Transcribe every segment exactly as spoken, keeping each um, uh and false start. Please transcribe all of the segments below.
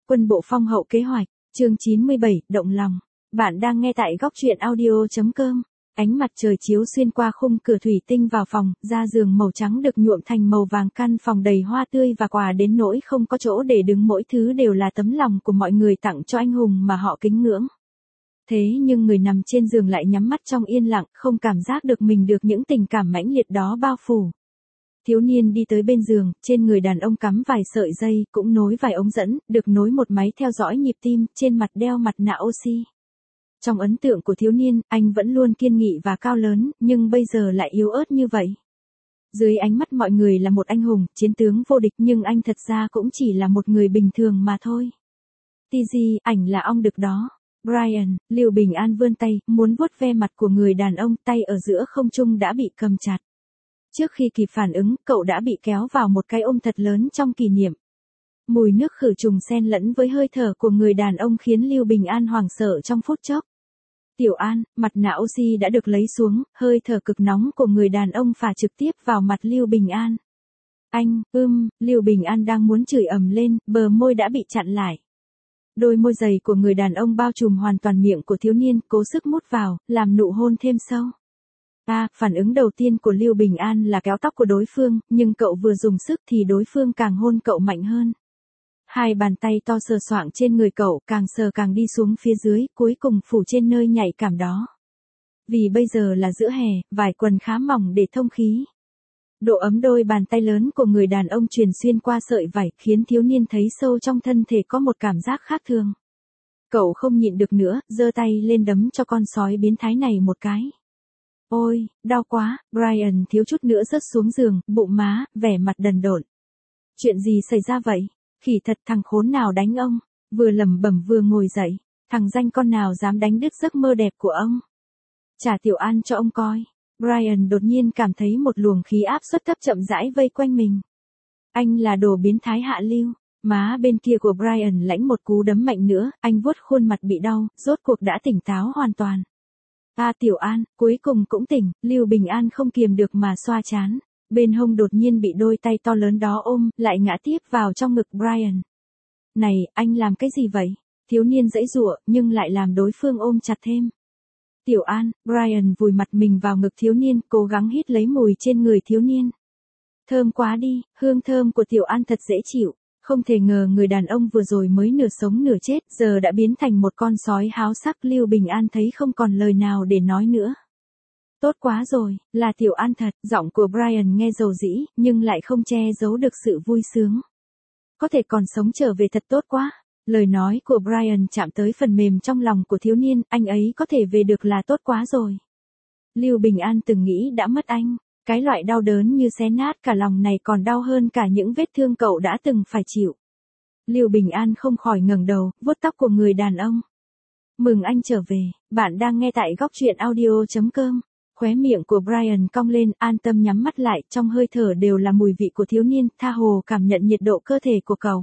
Quân bộ phong hậu kế hoạch, chương chín mươi bảy, động lòng. Bạn đang nghe tại góc truyện audio.com. Ánh mặt trời chiếu xuyên qua khung cửa thủy tinh vào phòng, da giường màu trắng được nhuộm thành màu vàng, căn phòng đầy hoa tươi và quà đến nỗi không có chỗ để đứng, mỗi thứ đều là tấm lòng của mọi người tặng cho anh hùng mà họ kính ngưỡng. Thế nhưng người nằm trên giường lại nhắm mắt trong yên lặng, không cảm giác được mình được những tình cảm mãnh liệt đó bao phủ. Thiếu niên đi tới bên giường, trên người đàn ông cắm vài sợi dây, cũng nối vài ống dẫn, được nối một máy theo dõi nhịp tim, trên mặt đeo mặt nạ oxy. Trong ấn tượng của thiếu niên, anh vẫn luôn kiên nghị và cao lớn, nhưng bây giờ lại yếu ớt như vậy. Dưới ánh mắt mọi người là một anh hùng, chiến tướng vô địch, nhưng anh thật ra cũng chỉ là một người bình thường mà thôi. tê giê, ảnh là ong đực đó. Brian, Lưu Bình An vươn tay, muốn vuốt ve mặt của người đàn ông, tay ở giữa không trung đã bị cầm chặt. Trước khi kịp phản ứng, cậu đã bị kéo vào một cái ôm thật lớn trong kỷ niệm. Mùi nước khử trùng xen lẫn với hơi thở của người đàn ông khiến Lưu Bình An hoảng sợ trong phút chốc. Tiểu An, mặt nạ oxy đã được lấy xuống, hơi thở cực nóng của người đàn ông phả trực tiếp vào mặt Lưu Bình An. Anh, ưm, Lưu Bình An đang muốn chửi ầm lên, bờ môi đã bị chặn lại. Đôi môi dày của người đàn ông bao trùm hoàn toàn miệng của thiếu niên, cố sức mút vào, làm nụ hôn thêm sâu. À, phản ứng đầu tiên của Lưu Bình An là kéo tóc của đối phương, nhưng cậu vừa dùng sức thì đối phương càng hôn cậu mạnh hơn. Hai bàn tay to sờ soạng trên người cậu, càng sờ càng đi xuống phía dưới, cuối cùng phủ trên nơi nhạy cảm đó. Vì bây giờ là giữa hè, vải quần khá mỏng để thông khí. Độ ấm đôi bàn tay lớn của người đàn ông truyền xuyên qua sợi vải, khiến thiếu niên thấy sâu trong thân thể có một cảm giác khác thường. Cậu không nhịn được nữa, giơ tay lên đấm cho con sói biến thái này một cái. Ôi, đau quá, Brian thiếu chút nữa rớt xuống giường, bụng má, vẻ mặt đần độn. Chuyện gì xảy ra vậy? Khỉ thật, thằng khốn nào đánh ông? Vừa lẩm bẩm vừa ngồi dậy. Thằng danh con nào dám đánh đứt giấc mơ đẹp của ông? Trả Tiểu An cho ông coi. Brian đột nhiên cảm thấy một luồng khí áp suất thấp chậm rãi vây quanh mình. Anh là đồ biến thái hạ lưu. Má bên kia của Brian lãnh một cú đấm mạnh nữa, anh vuốt khuôn mặt bị đau, rốt cuộc đã tỉnh táo hoàn toàn. À, Tiểu An, cuối cùng cũng tỉnh. Lưu Bình An không kiềm được mà xoa trán. Bên hông đột nhiên bị đôi tay to lớn đó ôm, lại ngã tiếp vào trong ngực Brian. Này, anh làm cái gì vậy? Thiếu niên giãy giụa, nhưng lại làm đối phương ôm chặt thêm. Tiểu An, Brian vùi mặt mình vào ngực thiếu niên, cố gắng hít lấy mùi trên người thiếu niên. Thơm quá đi, hương thơm của Tiểu An thật dễ chịu. Không thể ngờ người đàn ông vừa rồi mới nửa sống nửa chết, giờ đã biến thành một con sói háo sắc. Lưu Bình An thấy không còn lời nào để nói nữa. Tốt quá rồi, là Tiểu An thật. Giọng của Brian nghe dầu dĩ, nhưng lại không che giấu được sự vui sướng. Có thể còn sống trở về thật tốt quá. Lời nói của Brian chạm tới phần mềm trong lòng của thiếu niên, anh ấy có thể về được là tốt quá rồi. Lưu Bình An từng nghĩ đã mất anh. Cái loại đau đớn như xé nát cả lòng này còn đau hơn cả những vết thương cậu đã từng phải chịu. Lưu Bình An không khỏi ngẩng đầu, vuốt tóc của người đàn ông. Mừng anh trở về, bạn đang nghe tại góc truyện audio.com. Khóe miệng của Brian cong lên, an tâm nhắm mắt lại, trong hơi thở đều là mùi vị của thiếu niên, tha hồ cảm nhận nhiệt độ cơ thể của cậu.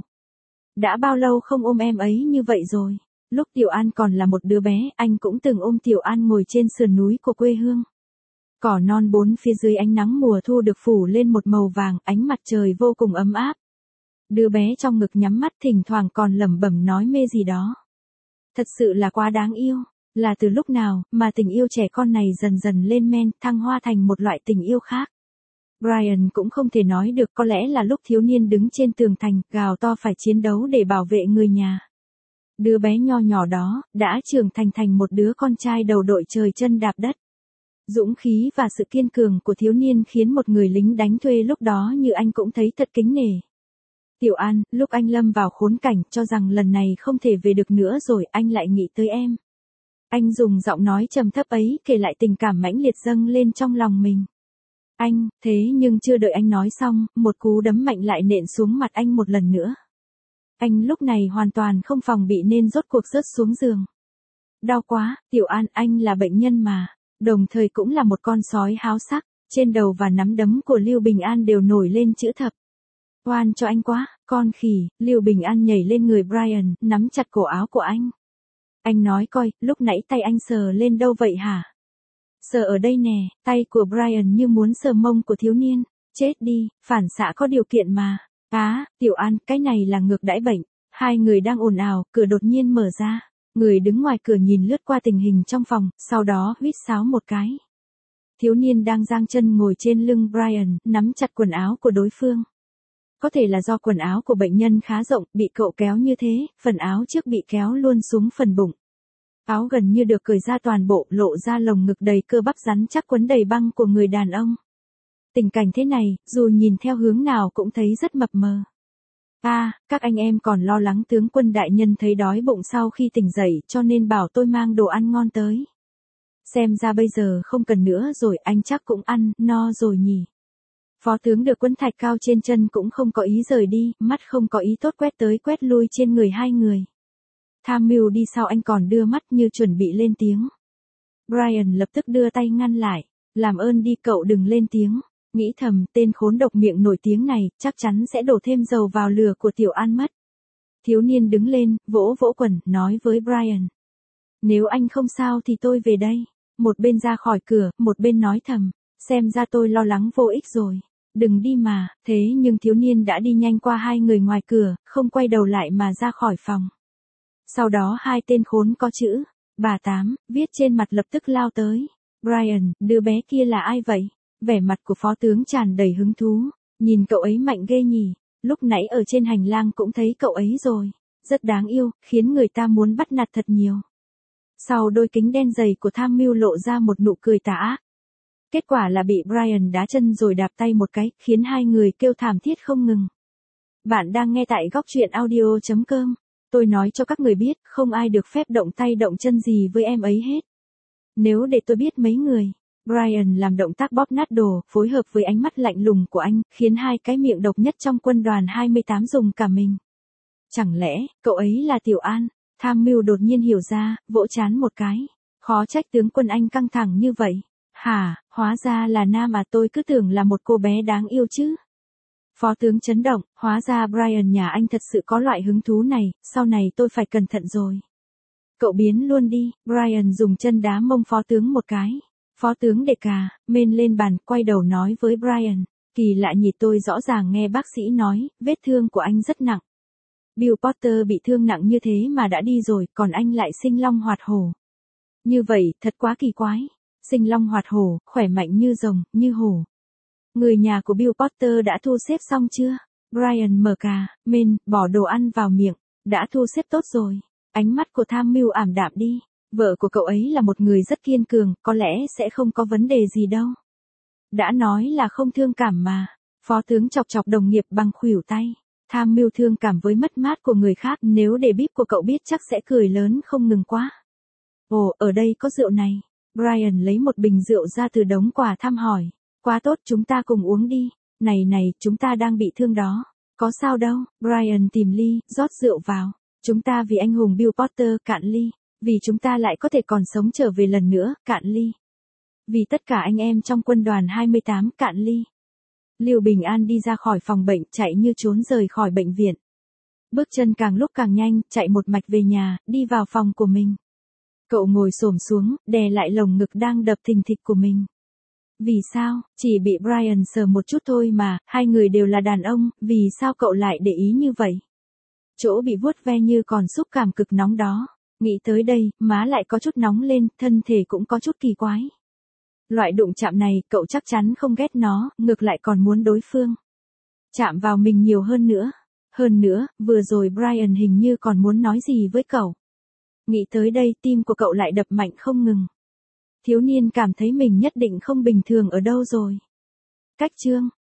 Đã bao lâu không ôm em ấy như vậy rồi? Lúc Tiểu An còn là một đứa bé, anh cũng từng ôm Tiểu An ngồi trên sườn núi của quê hương. Cỏ non bốn phía dưới ánh nắng mùa thu được phủ lên một màu vàng, ánh mặt trời vô cùng ấm áp. Đứa bé trong ngực nhắm mắt, thỉnh thoảng còn lẩm bẩm nói mê gì đó. Thật sự là quá đáng yêu. Là từ lúc nào mà tình yêu trẻ con này dần dần lên men, thăng hoa thành một loại tình yêu khác. Brian cũng không thể nói được, có lẽ là lúc thiếu niên đứng trên tường thành, gào to phải chiến đấu để bảo vệ người nhà. Đứa bé nho nhỏ đó, đã trưởng thành thành một đứa con trai đầu đội trời chân đạp đất. Dũng khí và sự kiên cường của thiếu niên khiến một người lính đánh thuê lúc đó như anh cũng thấy thật kính nể. Tiểu An, lúc anh lâm vào khốn cảnh, cho rằng lần này không thể về được nữa rồi, anh lại nghĩ tới em. Anh dùng giọng nói trầm thấp ấy kể lại tình cảm mãnh liệt dâng lên trong lòng mình. Anh, thế nhưng chưa đợi anh nói xong, một cú đấm mạnh lại nện xuống mặt anh một lần nữa. Anh lúc này hoàn toàn không phòng bị nên rốt cuộc rớt xuống giường. Đau quá, Tiểu An, anh là bệnh nhân mà, đồng thời cũng là một con sói háo sắc. Trên đầu và nắm đấm của Lưu Bình An đều nổi lên chữ thập. Oan cho anh quá, con khỉ. Lưu Bình An nhảy lên người Brian, nắm chặt cổ áo của anh. Anh nói coi, lúc nãy tay anh sờ lên đâu vậy hả? Sờ ở đây nè, tay của Brian như muốn sờ mông của thiếu niên. Chết đi, phản xạ có điều kiện mà. Á, Tiểu An, cái này là ngược đãi bệnh. Hai người đang ồn ào, cửa đột nhiên mở ra. Người đứng ngoài cửa nhìn lướt qua tình hình trong phòng, sau đó huýt sáo một cái. Thiếu niên đang giang chân ngồi trên lưng Brian, nắm chặt quần áo của đối phương. Có thể là do quần áo của bệnh nhân khá rộng, bị cậu kéo như thế, phần áo trước bị kéo luôn xuống phần bụng. Áo gần như được cởi ra toàn bộ, lộ ra lồng ngực đầy cơ bắp rắn chắc quấn đầy băng của người đàn ông. Tình cảnh thế này, dù nhìn theo hướng nào cũng thấy rất mập mờ. À, các anh em còn lo lắng tướng quân đại nhân thấy đói bụng sau khi tỉnh dậy cho nên bảo tôi mang đồ ăn ngon tới. Xem ra bây giờ không cần nữa rồi, anh chắc cũng ăn, no rồi nhỉ. Phó tướng được quấn thạch cao trên chân cũng không có ý rời đi, mắt không có ý tốt quét tới quét lui trên người hai người. Tham mưu đi sau anh còn đưa mắt như chuẩn bị lên tiếng. Brian lập tức đưa tay ngăn lại, làm ơn đi cậu đừng lên tiếng. Nghĩ thầm, tên khốn độc miệng nổi tiếng này, chắc chắn sẽ đổ thêm dầu vào lửa của Tiểu An mất. Thiếu niên đứng lên, vỗ vỗ quần, nói với Brian. Nếu anh không sao thì tôi về đây. Một bên ra khỏi cửa, một bên nói thầm, xem ra tôi lo lắng vô ích rồi. Đừng đi mà, thế nhưng thiếu niên đã đi nhanh qua hai người ngoài cửa, không quay đầu lại mà ra khỏi phòng. Sau đó hai tên khốn có chữ, bà Tám, viết trên mặt lập tức lao tới. Brian, đứa bé kia là ai vậy? Vẻ mặt của phó tướng tràn đầy hứng thú, nhìn cậu ấy mạnh ghê nhỉ, lúc nãy ở trên hành lang cũng thấy cậu ấy rồi, rất đáng yêu, khiến người ta muốn bắt nạt thật nhiều. Sau đôi kính đen dày của tham mưu lộ ra một nụ cười tà ác. Kết quả là bị Brian đá chân rồi đạp tay một cái, khiến hai người kêu thảm thiết không ngừng. Bạn đang nghe tại góc truyện audio chấm com. Tôi nói cho các người biết, không ai được phép động tay động chân gì với em ấy hết. Nếu để tôi biết mấy người. Brian làm động tác bóp nát đồ, phối hợp với ánh mắt lạnh lùng của anh, khiến hai cái miệng độc nhất trong quân đoàn hai mươi tám dùng cả mình. Chẳng lẽ, cậu ấy là Tiểu An? Tham mưu đột nhiên hiểu ra, vỗ chán một cái. Khó trách tướng quân anh căng thẳng như vậy. Hả, hóa ra là nam à, tôi cứ tưởng là một cô bé đáng yêu chứ. Phó tướng chấn động, hóa ra Brian nhà anh thật sự có loại hứng thú này, sau này tôi phải cẩn thận rồi. Cậu biến luôn đi, Brian dùng chân đá mông phó tướng một cái. Phó tướng đề cà, mên lên bàn, quay đầu nói với Brian, kỳ lạ nhỉ, tôi rõ ràng nghe bác sĩ nói, vết thương của anh rất nặng. Bill Potter bị thương nặng như thế mà đã đi rồi, còn anh lại sinh long hoạt hổ. Như vậy, thật quá kỳ quái. Sinh long hoạt hổ, khỏe mạnh như rồng, như hổ. Người nhà của Bill Potter đã thu xếp xong chưa? Brian mở cà, mên, bỏ đồ ăn vào miệng, đã thu xếp tốt rồi. Ánh mắt của tham mưu ảm đạm đi. Vợ của cậu ấy là một người rất kiên cường, có lẽ sẽ không có vấn đề gì đâu. Đã nói là không thương cảm mà. Phó tướng chọc chọc đồng nghiệp bằng khuỷu tay. Tham mưu thương cảm với mất mát của người khác, nếu để bíp của cậu biết chắc sẽ cười lớn không ngừng quá. Ồ, ở đây có rượu này. Brian lấy một bình rượu ra từ đống quà thăm hỏi. Quá tốt, chúng ta cùng uống đi. Này này, chúng ta đang bị thương đó. Có sao đâu, Brian tìm ly, rót rượu vào. Chúng ta vì anh hùng Bill Potter, cạn ly. Vì chúng ta lại có thể còn sống trở về lần nữa, cạn ly. Vì tất cả anh em trong quân đoàn hai mươi tám, cạn ly. Lưu Bình An đi ra khỏi phòng bệnh, chạy như trốn rời khỏi bệnh viện. Bước chân càng lúc càng nhanh, chạy một mạch về nhà, đi vào phòng của mình. Cậu ngồi xổm xuống, đè lại lồng ngực đang đập thình thịch của mình. Vì sao, chỉ bị Brian sờ một chút thôi mà, hai người đều là đàn ông, vì sao cậu lại để ý như vậy? Chỗ bị vuốt ve như còn xúc cảm cực nóng đó. Nghĩ tới đây, má lại có chút nóng lên, thân thể cũng có chút kỳ quái. Loại đụng chạm này, cậu chắc chắn không ghét nó, ngược lại còn muốn đối phương chạm vào mình nhiều hơn nữa. Hơn nữa, vừa rồi Brian hình như còn muốn nói gì với cậu. Nghĩ tới đây, tim của cậu lại đập mạnh không ngừng. Thiếu niên cảm thấy mình nhất định không bình thường ở đâu rồi. Cách chương